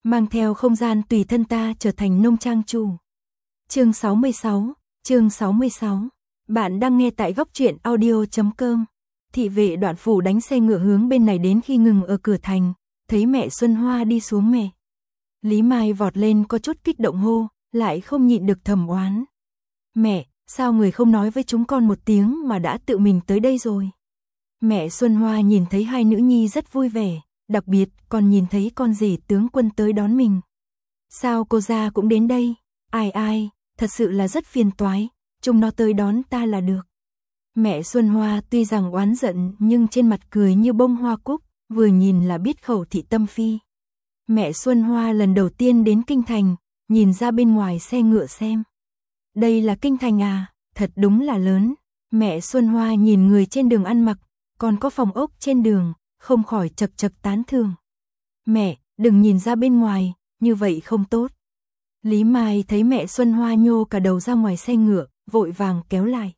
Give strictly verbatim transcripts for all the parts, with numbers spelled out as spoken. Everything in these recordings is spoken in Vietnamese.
mang theo không gian tùy thân ta trở thành nông trang chủ. Chương sáu mươi sáu, chương sáu mươi sáu. Bạn đang nghe tại góc truyện audio chấm com. Thị vệ Đoạn Phủ đánh xe ngựa hướng bên này đến khi ngừng ở cửa thành, thấy mẹ Xuân Hoa đi xuống mẹ. Lý Mai vọt lên có chút kích động hô, lại không nhịn được thầm oán. Mẹ, sao người không nói với chúng con một tiếng mà đã tự mình tới đây rồi? Mẹ Xuân Hoa nhìn thấy hai nữ nhi rất vui vẻ, đặc biệt còn nhìn thấy con rể tướng quân tới đón mình. Sao cô gia cũng đến đây? Ai ai, thật sự là rất phiền toái, chúng nó tới đón ta là được. Mẹ Xuân Hoa tuy rằng oán giận nhưng trên mặt cười như bông hoa cúc, vừa nhìn là biết khẩu thị tâm phi. Mẹ Xuân Hoa lần đầu tiên đến kinh thành, nhìn ra bên ngoài xe ngựa xem. Đây là kinh thành à, thật đúng là lớn. Mẹ Xuân Hoa nhìn người trên đường ăn mặc, còn có phòng ốc trên đường, không khỏi chật chật tán thưởng. Mẹ, đừng nhìn ra bên ngoài, như vậy không tốt. Lý Mai thấy mẹ Xuân Hoa nhô cả đầu ra ngoài xe ngựa, vội vàng kéo lại.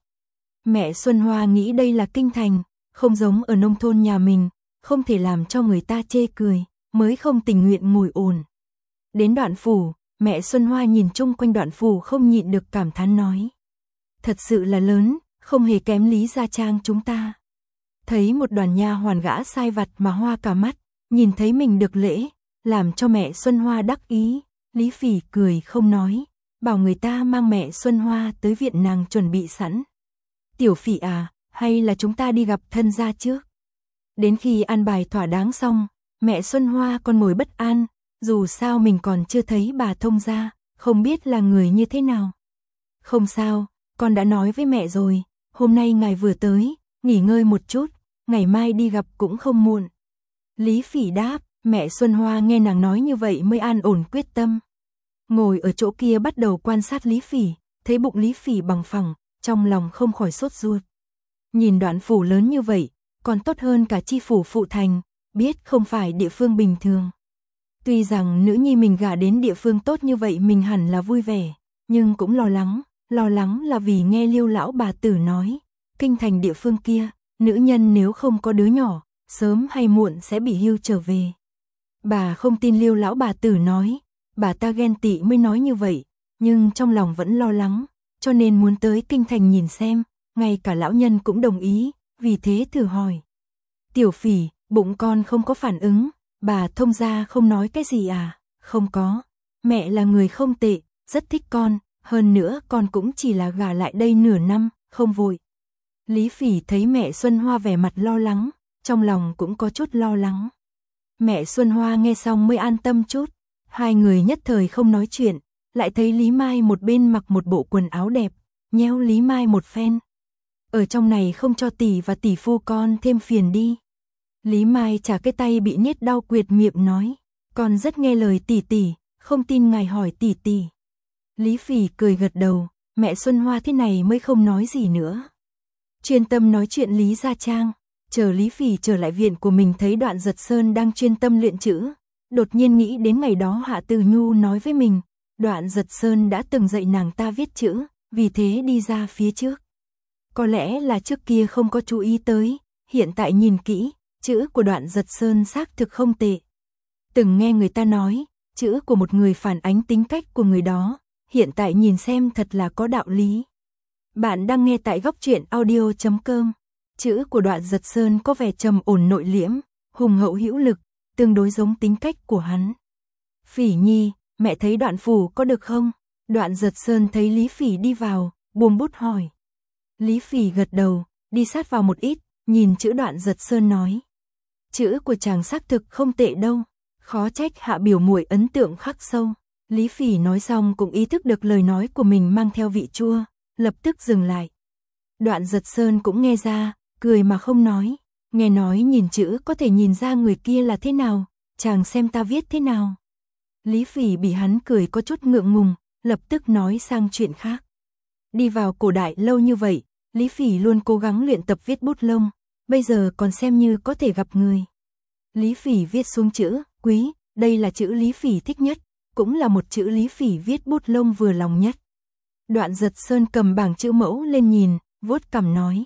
Mẹ Xuân Hoa nghĩ đây là kinh thành, không giống ở nông thôn nhà mình, không thể làm cho người ta chê cười, mới không tình nguyện ngồi ồn. Đến Đoạn Phủ, mẹ Xuân Hoa nhìn chung quanh Đoạn Phủ không nhịn được cảm thán nói. Thật sự là lớn, không hề kém Lý Gia Trang chúng ta. Thấy một đoàn nha hoàn gã sai vặt mà hoa cả mắt, nhìn thấy mình được lễ, làm cho mẹ Xuân Hoa đắc ý. Lý Phỉ cười không nói, bảo người ta mang mẹ Xuân Hoa tới viện nàng chuẩn bị sẵn. Tiểu Phỉ à, hay là chúng ta đi gặp thân gia trước? Đến khi an bài thỏa đáng xong, mẹ Xuân Hoa còn ngồi bất an, dù sao mình còn chưa thấy bà thông gia, không biết là người như thế nào. Không sao, con đã nói với mẹ rồi, hôm nay ngài vừa tới, nghỉ ngơi một chút, ngày mai đi gặp cũng không muộn. Lý Phỉ đáp, mẹ Xuân Hoa nghe nàng nói như vậy mới an ổn quyết tâm. Ngồi ở chỗ kia bắt đầu quan sát Lý Phỉ, thấy bụng Lý Phỉ bằng phẳng, trong lòng không khỏi sốt ruột. Nhìn Đoạn Phủ lớn như vậy, còn tốt hơn cả chi phủ phụ thành, biết không phải địa phương bình thường. Tuy rằng nữ nhi mình gả đến địa phương tốt như vậy mình hẳn là vui vẻ, nhưng cũng lo lắng, lo lắng là vì nghe Liêu lão bà tử nói, kinh thành địa phương kia, nữ nhân nếu không có đứa nhỏ, sớm hay muộn sẽ bị hưu trở về. Bà không tin Liêu lão bà tử nói, bà ta ghen tị mới nói như vậy, nhưng trong lòng vẫn lo lắng, cho nên muốn tới kinh thành nhìn xem, ngay cả lão nhân cũng đồng ý, vì thế thử hỏi. Tiểu Phỉ, bụng con không có phản ứng, bà thông gia không nói cái gì à? Không có, mẹ là người không tệ, rất thích con, hơn nữa con cũng chỉ là gả lại đây nửa năm, không vội. Lý Phỉ thấy mẹ Xuân Hoa vẻ mặt lo lắng, trong lòng cũng có chút lo lắng. Mẹ Xuân Hoa nghe xong mới an tâm chút, hai người nhất thời không nói chuyện, lại thấy Lý Mai một bên mặc một bộ quần áo đẹp, nhéo Lý Mai một phen. Ở trong này không cho tỷ và tỷ phu con thêm phiền đi. Lý Mai trả cái tay bị niết đau quyệt miệng nói, con rất nghe lời tỷ tỷ, không tin ngài hỏi tỷ tỷ. Lý Phỉ cười gật đầu, mẹ Xuân Hoa thế này mới không nói gì nữa. Chuyên tâm nói chuyện Lý Gia Trang, chờ Lý Phỉ trở lại viện của mình thấy Đoạn Giật Sơn đang chuyên tâm luyện chữ, đột nhiên nghĩ đến ngày đó Hạ Từ Nhu nói với mình, Đoạn Giật Sơn đã từng dạy nàng ta viết chữ, vì thế đi ra phía trước. Có lẽ là trước kia không có chú ý tới, hiện tại nhìn kỹ, chữ của Đoạn Giật Sơn xác thực không tệ. Từng nghe người ta nói, chữ của một người phản ánh tính cách của người đó, hiện tại nhìn xem thật là có đạo lý. Bạn đang nghe tại góc truyện audio chấm com. Chữ của Đoạn Giật Sơn có vẻ trầm ổn nội liễm, hùng hậu hữu lực, tương đối giống tính cách của hắn. Phỉ nhi, mẹ thấy Đoạn Phủ có được không? Đoạn Giật Sơn thấy Lý Phỉ đi vào, buông bút hỏi. Lý Phỉ gật đầu, đi sát vào một ít, nhìn chữ Đoạn Giật Sơn nói. Chữ của chàng xác thực không tệ đâu, khó trách Hạ biểu muội ấn tượng khắc sâu. Lý Phỉ nói xong cũng ý thức được lời nói của mình mang theo vị chua, lập tức dừng lại. Đoạn Giật Sơn cũng nghe ra, cười mà không nói, nghe nói nhìn chữ có thể nhìn ra người kia là thế nào, chàng xem ta viết thế nào. Lý Phỉ bị hắn cười có chút ngượng ngùng, lập tức nói sang chuyện khác. Đi vào cổ đại lâu như vậy, Lý Phỉ luôn cố gắng luyện tập viết bút lông, bây giờ còn xem như có thể gặp người. Lý Phỉ viết xuống chữ, quý, đây là chữ Lý Phỉ thích nhất, cũng là một chữ Lý Phỉ viết bút lông vừa lòng nhất. Đoạn Giật Sơn cầm bảng chữ mẫu lên nhìn, vuốt cằm nói.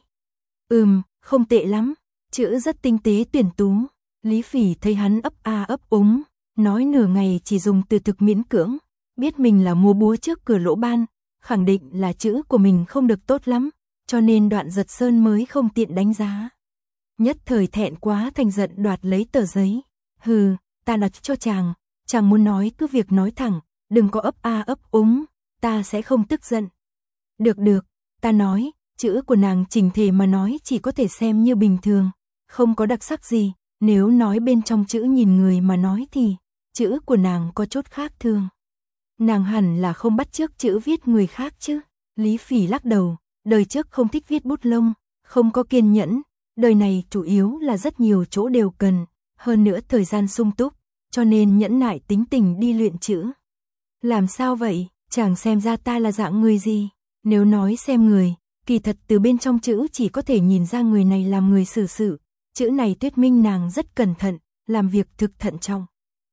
Ừm, không tệ lắm, chữ rất tinh tế tuyển tú. Lý Phỉ thấy hắn ấp a ấp úng, nói nửa ngày chỉ dùng từ thực miễn cưỡng, biết mình là múa búa trước cửa lỗ ban, khẳng định là chữ của mình không được tốt lắm, cho nên Đoạn Giật Sơn mới không tiện đánh giá. Nhất thời thẹn quá thành giận đoạt lấy tờ giấy. Hừ, ta đặt cho chàng, chàng muốn nói cứ việc nói thẳng, đừng có ấp a ấp úng, ta sẽ không tức giận. Được được, ta nói, chữ của nàng chỉnh thể mà nói chỉ có thể xem như bình thường, không có đặc sắc gì, nếu nói bên trong chữ nhìn người mà nói thì, chữ của nàng có chút khác thường. Nàng hẳn là không bắt chước chữ viết người khác chứ. Lý Phỉ lắc đầu, đời trước không thích viết bút lông, không có kiên nhẫn, đời này chủ yếu là rất nhiều chỗ đều cần, hơn nữa thời gian sung túc, cho nên nhẫn nại tính tình đi luyện chữ. Làm sao vậy, chàng xem ra ta là dạng người gì? Nếu nói xem người, kỳ thật từ bên trong chữ chỉ có thể nhìn ra người này làm người xử sự, chữ này thuyết minh nàng rất cẩn thận, làm việc thực thận trọng.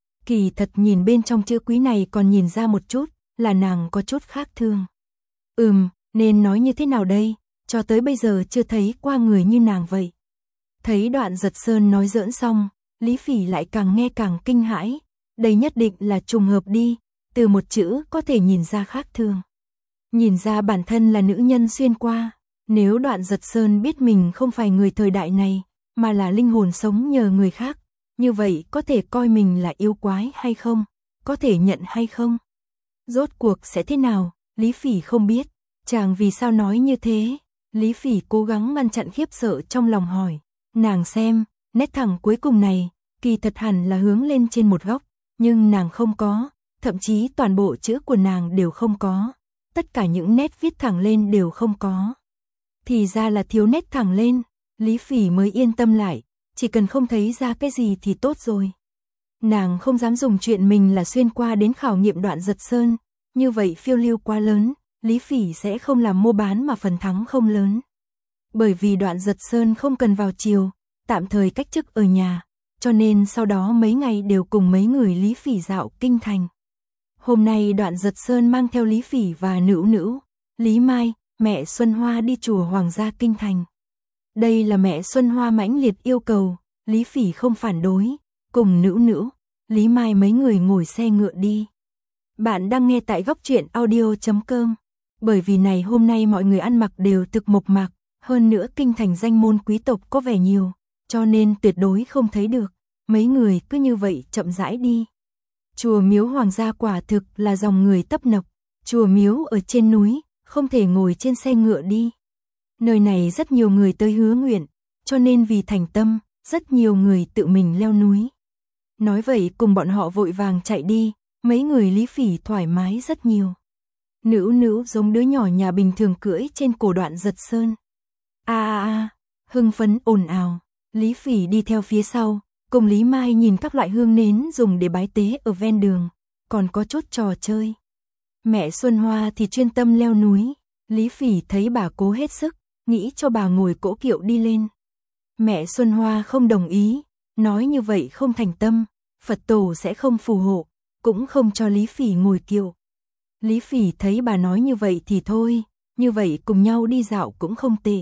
Kỳ thật nhìn bên trong chữ quý này còn nhìn ra một chút, là nàng có chút khác thường. Ừm, nên nói như thế nào đây, cho tới bây giờ chưa thấy qua người như nàng vậy. Thấy Đoạn Giật Sơn nói giỡn xong, Lý Phỉ lại càng nghe càng kinh hãi, đây nhất định là trùng hợp đi, từ một chữ có thể nhìn ra khác thường. Nhìn ra bản thân là nữ nhân xuyên qua, nếu Đoạn Giật Sơn biết mình không phải người thời đại này, mà là linh hồn sống nhờ người khác, như vậy có thể coi mình là yêu quái hay không, có thể nhận hay không. Rốt cuộc sẽ thế nào, Lý Phỉ không biết, chàng vì sao nói như thế, Lý Phỉ cố gắng ngăn chặn khiếp sợ trong lòng hỏi, nàng xem, nét thẳng cuối cùng này, kỳ thật hẳn là hướng lên trên một góc, nhưng nàng không có, thậm chí toàn bộ chữ của nàng đều không có, tất cả những nét viết thẳng lên đều không có. Thì ra là thiếu nét thẳng lên, Lý Phỉ mới yên tâm lại, chỉ cần không thấy ra cái gì thì tốt rồi. Nàng không dám dùng chuyện mình là xuyên qua đến khảo nghiệm Đoạn Giật Sơn, như vậy phiêu lưu quá lớn, Lý Phỉ sẽ không làm mua bán mà phần thắng không lớn. Bởi vì Đoạn Giật Sơn không cần vào chiều, tạm thời cách chức ở nhà, cho nên sau đó mấy ngày đều cùng mấy người Lý Phỉ dạo kinh thành. Hôm nay Đoạn Giật Sơn mang theo Lý Phỉ và Nữu Nữu, Lý Mai, mẹ Xuân Hoa đi chùa Hoàng gia kinh thành. Đây là mẹ Xuân Hoa mãnh liệt yêu cầu, Lý Phỉ không phản đối, cùng Nữu Nữu, Lý Mai mấy người ngồi xe ngựa đi. Bạn đang nghe tại góc truyện audio chấm com. Bởi vì này hôm nay mọi người ăn mặc đều thực mộc mạc, hơn nữa kinh thành danh môn quý tộc có vẻ nhiều, cho nên tuyệt đối không thấy được, mấy người cứ như vậy chậm rãi đi. Chùa Miếu Hoàng gia quả thực là dòng người tấp nập, chùa miếu ở trên núi, không thể ngồi trên xe ngựa đi. Nơi này rất nhiều người tới hứa nguyện, cho nên vì thành tâm, rất nhiều người tự mình leo núi. Nói vậy cùng bọn họ vội vàng chạy đi, mấy người Lý Phỉ thoải mái rất nhiều. Nữu Nữu giống đứa nhỏ nhà bình thường cưỡi trên cổ Đoạn Giật Sơn. A a a, hưng phấn ồn ào, Lý Phỉ đi theo phía sau, cùng Lý Mai nhìn các loại hương nến dùng để bái tế ở ven đường, còn có chút trò chơi. Mẹ Xuân Hoa thì chuyên tâm leo núi, Lý Phỉ thấy bà cố hết sức, nghĩ cho bà ngồi cỗ kiệu đi lên. Mẹ Xuân Hoa không đồng ý, nói như vậy không thành tâm, Phật tổ sẽ không phù hộ, cũng không cho Lý Phỉ ngồi kiệu. Lý Phỉ thấy bà nói như vậy thì thôi, như vậy cùng nhau đi dạo cũng không tệ.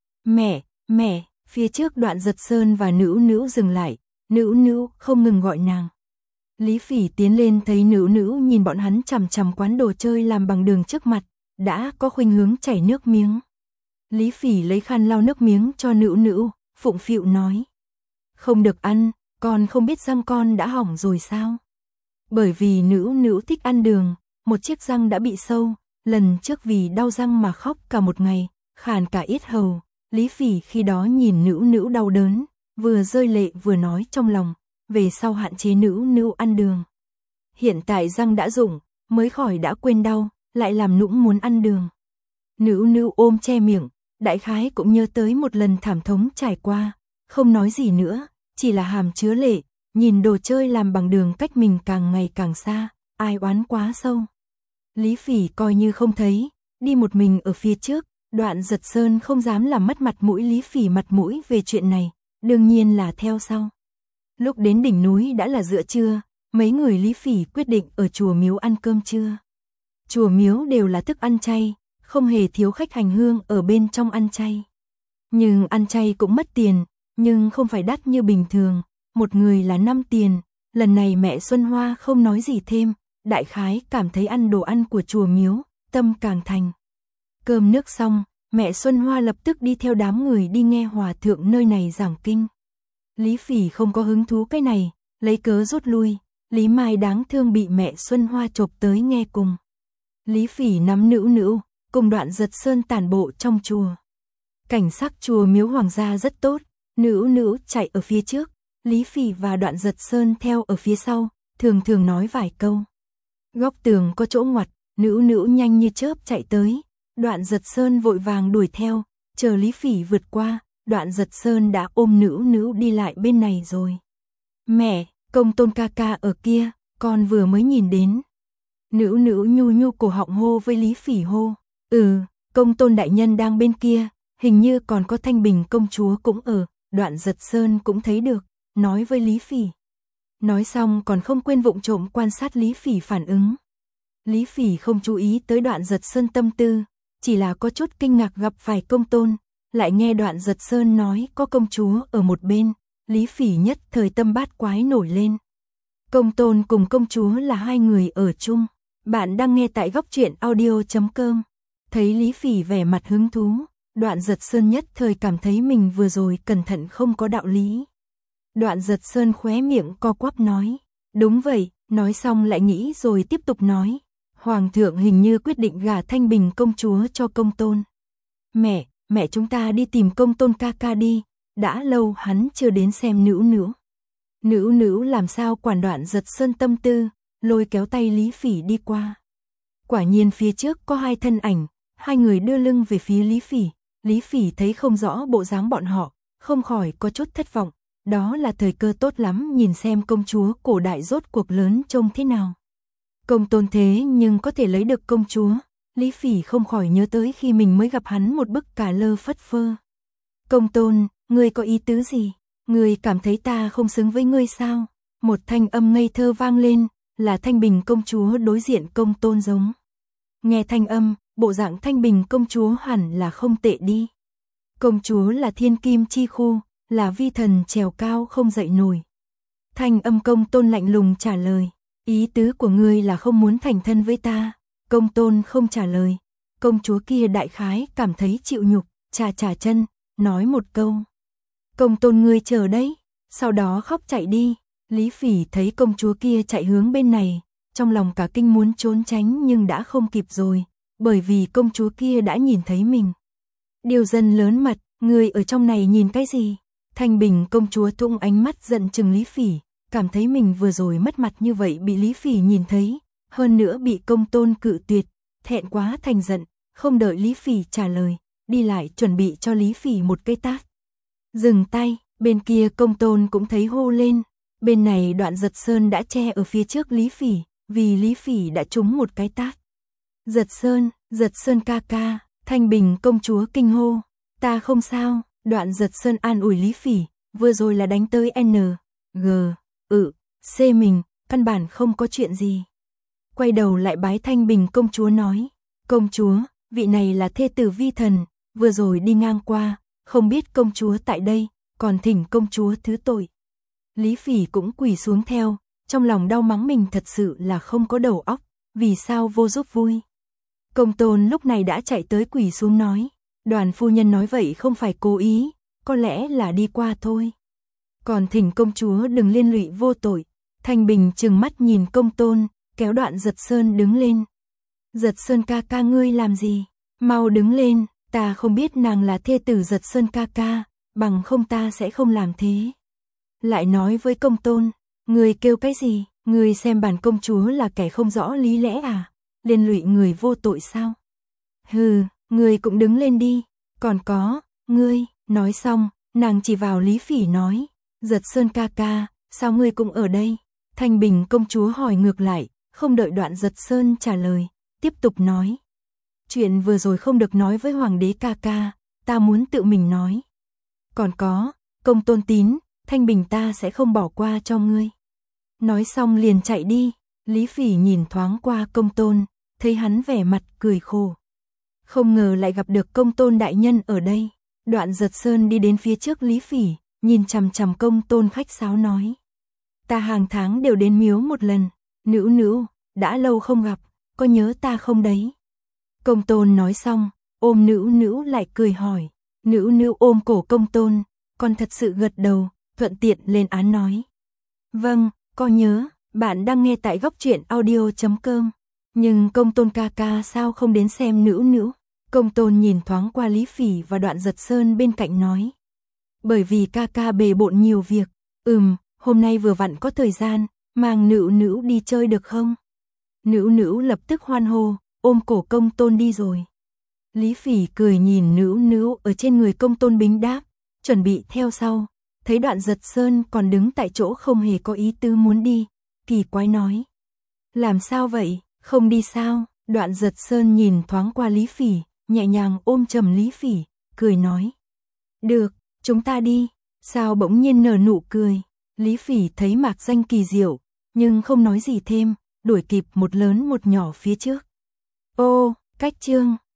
Mẹ, mẹ, phía trước Đoạn Giật Sơn và Nữu Nữu dừng lại, Nữu Nữu không ngừng gọi nàng. Lý Phỉ tiến lên thấy Nữu Nữu nhìn bọn hắn chằm chằm quán đồ chơi làm bằng đường trước mặt, đã có khuynh hướng chảy nước miếng. Lý Phỉ lấy khăn lau nước miếng cho Nữu Nữu, phụng phịu nói. Không được ăn, con không biết răng con đã hỏng rồi sao? Bởi vì Nữu Nữu thích ăn đường, một chiếc răng đã bị sâu, lần trước vì đau răng mà khóc cả một ngày, khàn cả yết hầu. Lý Phỉ khi đó nhìn Nữu Nữu đau đớn, vừa rơi lệ vừa nói trong lòng, về sau hạn chế Nữu Nữu ăn đường. Hiện tại răng đã rụng, mới khỏi đã quên đau, lại làm nũng muốn ăn đường. Nữu Nữu ôm che miệng, đại khái cũng nhớ tới một lần thảm thống trải qua, không nói gì nữa, chỉ là hàm chứa lệ, nhìn đồ chơi làm bằng đường cách mình càng ngày càng xa, ai oán quá sâu. Lý Phỉ coi như không thấy, đi một mình ở phía trước, Đoạn Giật Sơn không dám làm mất mặt mũi Lý Phỉ mặt mũi về chuyện này, đương nhiên là theo sau. Lúc đến đỉnh núi đã là giữa trưa, mấy người Lý Phỉ quyết định ở chùa miếu ăn cơm trưa. Chùa miếu đều là thức ăn chay, không hề thiếu khách hành hương ở bên trong ăn chay. Nhưng ăn chay cũng mất tiền, nhưng không phải đắt như bình thường, một người là năm tiền, lần này mẹ Xuân Hoa không nói gì thêm, đại khái cảm thấy ăn đồ ăn của chùa miếu, tâm càng thành. Cơm nước xong, mẹ Xuân Hoa lập tức đi theo đám người đi nghe hòa thượng nơi này giảng kinh. Lý Phỉ không có hứng thú cái này, lấy cớ rút lui, Lý Mai đáng thương bị mẹ Xuân Hoa chộp tới nghe cùng. Lý Phỉ nắm Nữu Nữu, cùng Đoạn Giật Sơn tản bộ trong chùa. Cảnh sắc chùa miếu hoàng gia rất tốt, Nữu Nữu chạy ở phía trước, Lý Phỉ và Đoạn Giật Sơn theo ở phía sau, thường thường nói vài câu. Góc tường có chỗ ngoặt, Nữu Nữu nhanh như chớp chạy tới, Đoạn Giật Sơn vội vàng đuổi theo, chờ Lý Phỉ vượt qua, Đoạn Giật Sơn đã ôm Nữu Nữu đi lại bên này rồi. Mẹ, Công Tôn ca ca ở kia, con vừa mới nhìn đến. Nữu Nữu nhu nhu cổ họng hô với Lý Phỉ hô. Ừ, Công Tôn đại nhân đang bên kia, hình như còn có Thanh Bình công chúa cũng ở, Đoạn Giật Sơn cũng thấy được, nói với Lý Phỉ. Nói xong còn không quên vụng trộm quan sát Lý Phỉ phản ứng. Lý Phỉ không chú ý tới Đoạn Giật Sơn tâm tư, chỉ là có chút kinh ngạc gặp phải Công Tôn, lại nghe Đoạn Giật Sơn nói có công chúa ở một bên, Lý Phỉ nhất thời tâm bát quái nổi lên. Công Tôn cùng công chúa là hai người ở chung. Bạn đang nghe tại góc truyện audio chấm com. Thấy Lý Phỉ vẻ mặt hứng thú, Đoạn Giật Sơn nhất thời cảm thấy mình vừa rồi cẩn thận không có đạo lý. Đoạn Giật Sơn khóe miệng co quắp nói, đúng vậy, nói xong lại nghĩ rồi tiếp tục nói, Hoàng thượng hình như quyết định gả Thanh Bình công chúa cho Công Tôn. Mẹ, mẹ chúng ta đi tìm Công Tôn ca ca đi, đã lâu hắn chưa đến xem Nữu Nữu. Nữu Nữu làm sao quản Đoạn Giật Sơn tâm tư, lôi kéo tay Lý Phỉ đi qua. Quả nhiên phía trước có hai thân ảnh, hai người đưa lưng về phía Lý Phỉ, Lý Phỉ thấy không rõ bộ dáng bọn họ, không khỏi có chút thất vọng, đó là thời cơ tốt lắm nhìn xem công chúa cổ đại rốt cuộc lớn trông thế nào. Công Tôn thế nhưng có thể lấy được công chúa, Lý Phỉ không khỏi nhớ tới khi mình mới gặp hắn một bức cà lơ phất phơ. Công Tôn, ngươi có ý tứ gì? Ngươi cảm thấy ta không xứng với ngươi sao? Một thanh âm ngây thơ vang lên, là Thanh Bình công chúa đối diện Công Tôn giống. Nghe thanh âm, bộ dạng Thanh Bình công chúa hẳn là không tệ đi. Công chúa là thiên kim chi khu, là vi thần trèo cao không dậy nổi. Thanh âm Công Tôn lạnh lùng trả lời, ý tứ của ngươi là không muốn thành thân với ta. Công Tôn không trả lời, công chúa kia đại khái cảm thấy chịu nhục, chà chà chân, nói một câu. Công Tôn ngươi chờ đấy, sau đó khóc chạy đi. Lý Phỉ thấy công chúa kia chạy hướng bên này, trong lòng cả kinh muốn trốn tránh nhưng đã không kịp rồi, bởi vì công chúa kia đã nhìn thấy mình. Điều dân lớn mật, người ở trong này nhìn cái gì? Thanh Bình công chúa tung ánh mắt giận chừng Lý Phỉ, cảm thấy mình vừa rồi mất mặt như vậy bị Lý Phỉ nhìn thấy, hơn nữa bị Công Tôn cự tuyệt, thẹn quá thành giận, không đợi Lý Phỉ trả lời, đi lại chuẩn bị cho Lý Phỉ một cái tát. Dừng tay, bên kia Công Tôn cũng thấy hô lên. Bên này Đoạn Giật Sơn đã che ở phía trước Lý Phỉ, vì Lý Phỉ đã trúng một cái tát. Giật Sơn, Giật Sơn ca ca, Thanh Bình công chúa kinh hô, ta không sao. Đoạn Giật Sơn an ủi Lý Phỉ, vừa rồi là đánh tới N, G, ừ, C mình, căn bản không có chuyện gì. Quay đầu lại bái Thanh Bình công chúa nói, công chúa, vị này là thê tử vi thần, vừa rồi đi ngang qua, không biết công chúa tại đây, còn thỉnh công chúa thứ tội. Lý Phỉ cũng quỳ xuống theo, trong lòng đau mắng mình thật sự là không có đầu óc, vì sao vô giúp vui. Công Tôn lúc này đã chạy tới quỳ xuống nói, Đoàn phu nhân nói vậy không phải cố ý, có lẽ là đi qua thôi. Còn thỉnh công chúa đừng liên lụy vô tội. Thanh Bình trừng mắt nhìn Công Tôn, kéo Đoạn Giật Sơn đứng lên. Giật Sơn ca ca ngươi làm gì? Mau đứng lên, ta không biết nàng là thê tử Giật Sơn ca ca, bằng không ta sẽ không làm thế. Lại nói với Công Tôn, người kêu cái gì? Người xem bản công chúa là kẻ không rõ lý lẽ à? Liên lụy người vô tội sao? Hừ, người cũng đứng lên đi. Còn có, ngươi, nói xong, nàng chỉ vào Lý Phỉ nói, Giật Sơn ca ca, sao ngươi cũng ở đây? Thanh Bình công chúa hỏi ngược lại, không đợi Đoạn Giật Sơn trả lời, tiếp tục nói. Chuyện vừa rồi không được nói với Hoàng đế ca ca, ta muốn tự mình nói. Còn có, Công Tôn tín, Thanh Bình ta sẽ không bỏ qua cho ngươi. Nói xong liền chạy đi, Lý Phỉ nhìn thoáng qua Công Tôn, thấy hắn vẻ mặt cười khổ. Không ngờ lại gặp được Công Tôn đại nhân ở đây. Đoạn Giật Sơn đi đến phía trước Lý Phỉ, nhìn chằm chằm Công Tôn khách sáo nói. Ta hàng tháng đều đến miếu một lần. Nữu nữu, đã lâu không gặp, có nhớ ta không đấy? Công tôn nói xong, ôm nữu nữu lại cười hỏi. Nữu nữu ôm cổ công tôn, còn thật sự gật đầu, thuận tiện lên án nói. Vâng, có nhớ, bạn đang nghe tại góc truyện audio chấm com. Nhưng công tôn ca ca sao không đến xem nữu nữu? Công tôn nhìn thoáng qua Lý Phỉ và Đoạn Giật Sơn bên cạnh nói. Bởi vì ca ca bề bộn nhiều việc. Ừm, hôm nay vừa vặn có thời gian, mang nữu nữu đi chơi được không? Nữu nữu lập tức hoan hô, ôm cổ công tôn đi rồi. Lý Phỉ cười nhìn nữu nữu ở trên người công tôn bính đáp, chuẩn bị theo sau. Thấy Đoạn Giật Sơn còn đứng tại chỗ không hề có ý tứ muốn đi, kỳ quái nói. Làm sao vậy, không đi sao? Đoạn Giật Sơn nhìn thoáng qua Lý Phỉ, nhẹ nhàng ôm chầm Lý Phỉ, cười nói. Được, chúng ta đi. Sao bỗng nhiên nở nụ cười? Lý Phỉ thấy Mạc Danh kỳ diệu, nhưng không nói gì thêm, đuổi kịp một lớn một nhỏ phía trước. Ô, cách chương,